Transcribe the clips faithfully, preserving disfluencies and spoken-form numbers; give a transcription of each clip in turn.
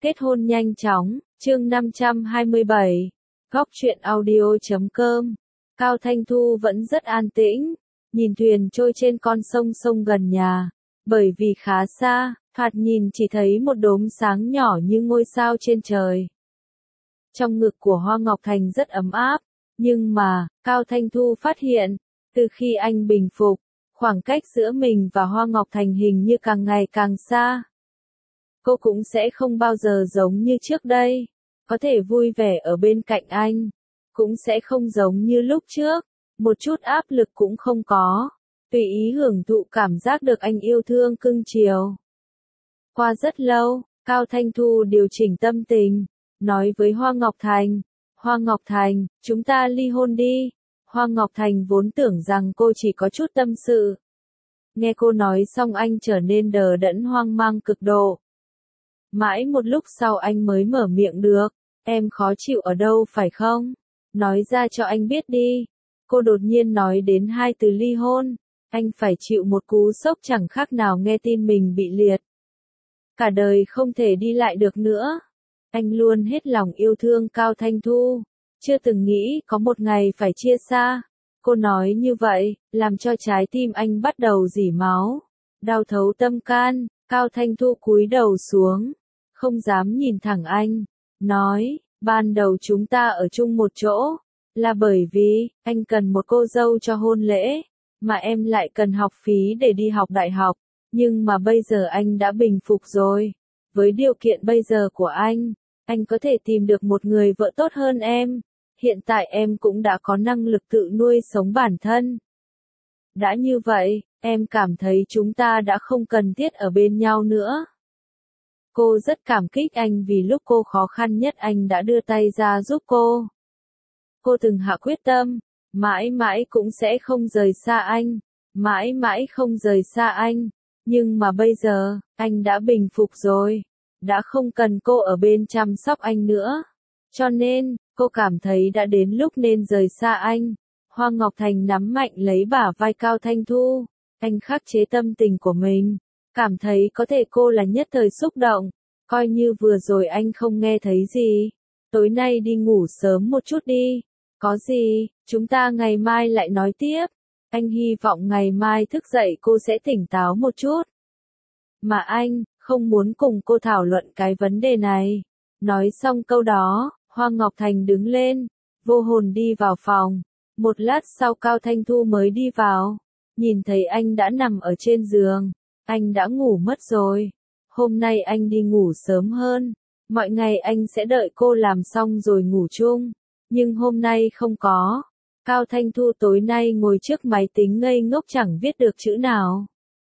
Kết hôn nhanh chóng, chương năm trăm hai mươi bảy, góc truyện audio chấm com. Cao Thanh Thu vẫn rất an tĩnh, nhìn thuyền trôi trên con sông sông gần nhà, bởi vì khá xa, thoạt nhìn chỉ thấy một đốm sáng nhỏ như ngôi sao trên trời. Trong ngực của Hoa Ngọc Thành rất ấm áp, nhưng mà, Cao Thanh Thu phát hiện, từ khi anh bình phục, khoảng cách giữa mình và Hoa Ngọc Thành hình như càng ngày càng xa. Cô cũng sẽ không bao giờ giống như trước đây, có thể vui vẻ ở bên cạnh anh, cũng sẽ không giống như lúc trước, một chút áp lực cũng không có, tùy ý hưởng thụ cảm giác được anh yêu thương cưng chiều. Qua rất lâu, Cao Thanh Thu điều chỉnh tâm tình, nói với Hoa Ngọc Thành, Hoa Ngọc Thành, chúng ta ly hôn đi. Hoa Ngọc Thành vốn tưởng rằng cô chỉ có chút tâm sự. Nghe cô nói xong anh trở nên đờ đẫn hoang mang cực độ. Mãi một lúc sau anh mới mở miệng được, em khó chịu ở đâu phải không? Nói ra cho anh biết đi. Cô đột nhiên nói đến hai từ ly hôn, anh phải chịu một cú sốc chẳng khác nào nghe tin mình bị liệt. Cả đời không thể đi lại được nữa. Anh luôn hết lòng yêu thương Cao Thanh Thu, chưa từng nghĩ có một ngày phải chia xa. Cô nói như vậy, làm cho trái tim anh bắt đầu rỉ máu, đau thấu tâm can. Cao Thanh Thu cúi đầu xuống, không dám nhìn thẳng anh, nói, ban đầu chúng ta ở chung một chỗ, là bởi vì, anh cần một cô dâu cho hôn lễ, mà em lại cần học phí để đi học đại học, nhưng mà bây giờ anh đã bình phục rồi, với điều kiện bây giờ của anh, anh có thể tìm được một người vợ tốt hơn em, hiện tại em cũng đã có năng lực tự nuôi sống bản thân. Đã như vậy, em cảm thấy chúng ta đã không cần thiết ở bên nhau nữa. Cô rất cảm kích anh vì lúc cô khó khăn nhất anh đã đưa tay ra giúp cô. Cô từng hạ quyết tâm, mãi mãi cũng sẽ không rời xa anh, mãi mãi không rời xa anh, nhưng mà bây giờ, anh đã bình phục rồi, đã không cần cô ở bên chăm sóc anh nữa. Cho nên, cô cảm thấy đã đến lúc nên rời xa anh. Hoa Ngọc Thành nắm mạnh lấy bả vai Cao Thanh Thu, anh khắc chế tâm tình của mình, cảm thấy có thể cô là nhất thời xúc động, coi như vừa rồi anh không nghe thấy gì. Tối nay đi ngủ sớm một chút đi, có gì, chúng ta ngày mai lại nói tiếp. Anh hy vọng ngày mai thức dậy cô sẽ tỉnh táo một chút. Mà anh, không muốn cùng cô thảo luận cái vấn đề này. Nói xong câu đó, Hoa Ngọc Thành đứng lên, vô hồn đi vào phòng. Một lát sau Cao Thanh Thu mới đi vào, nhìn thấy anh đã nằm ở trên giường, anh đã ngủ mất rồi. Hôm nay anh đi ngủ sớm hơn, mọi ngày anh sẽ đợi cô làm xong rồi ngủ chung, nhưng hôm nay không có. Cao Thanh Thu tối nay ngồi trước máy tính ngây ngốc chẳng viết được chữ nào.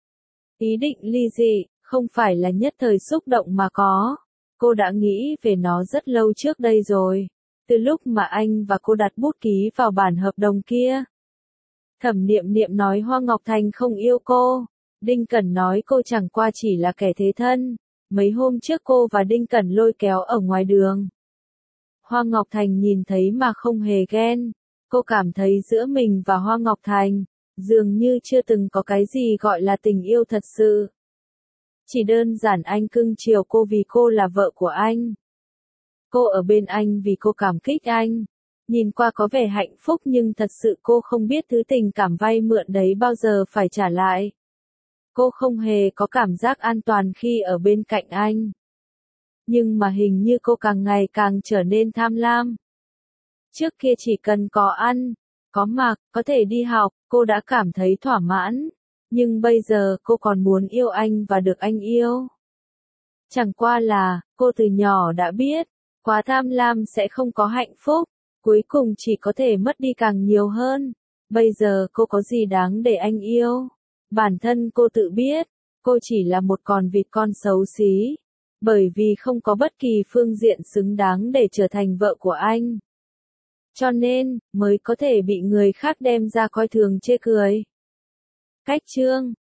Ý định ly dị, không phải là nhất thời xúc động mà có. Cô đã nghĩ về nó rất lâu trước đây rồi, từ lúc mà anh và cô đặt bút ký vào bản hợp đồng kia. Thẩm Niệm Niệm nói Hoa Ngọc Thành không yêu cô, Đinh Cẩn nói cô chẳng qua chỉ là kẻ thế thân, mấy hôm trước cô và Đinh Cẩn lôi kéo ở ngoài đường. Hoa Ngọc Thành nhìn thấy mà không hề ghen, cô cảm thấy giữa mình và Hoa Ngọc Thành, dường như chưa từng có cái gì gọi là tình yêu thật sự. Chỉ đơn giản anh cưng chiều cô vì cô là vợ của anh. Cô ở bên anh vì cô cảm kích anh. Nhìn qua có vẻ hạnh phúc nhưng thật sự cô không biết thứ tình cảm vay mượn đấy bao giờ phải trả lại. Cô không hề có cảm giác an toàn khi ở bên cạnh anh. Nhưng mà hình như cô càng ngày càng trở nên tham lam. Trước kia chỉ cần có ăn, có mặc, có thể đi học, cô đã cảm thấy thỏa mãn. Nhưng bây giờ cô còn muốn yêu anh và được anh yêu. Chẳng qua là, cô từ nhỏ đã biết, quá tham lam sẽ không có hạnh phúc, cuối cùng chỉ có thể mất đi càng nhiều hơn. Bây giờ cô có gì đáng để anh yêu? Bản thân cô tự biết, cô chỉ là một con vịt con xấu xí, bởi vì không có bất kỳ phương diện xứng đáng để trở thành vợ của anh. Cho nên, mới có thể bị người khác đem ra coi thường chê cười. Cách chương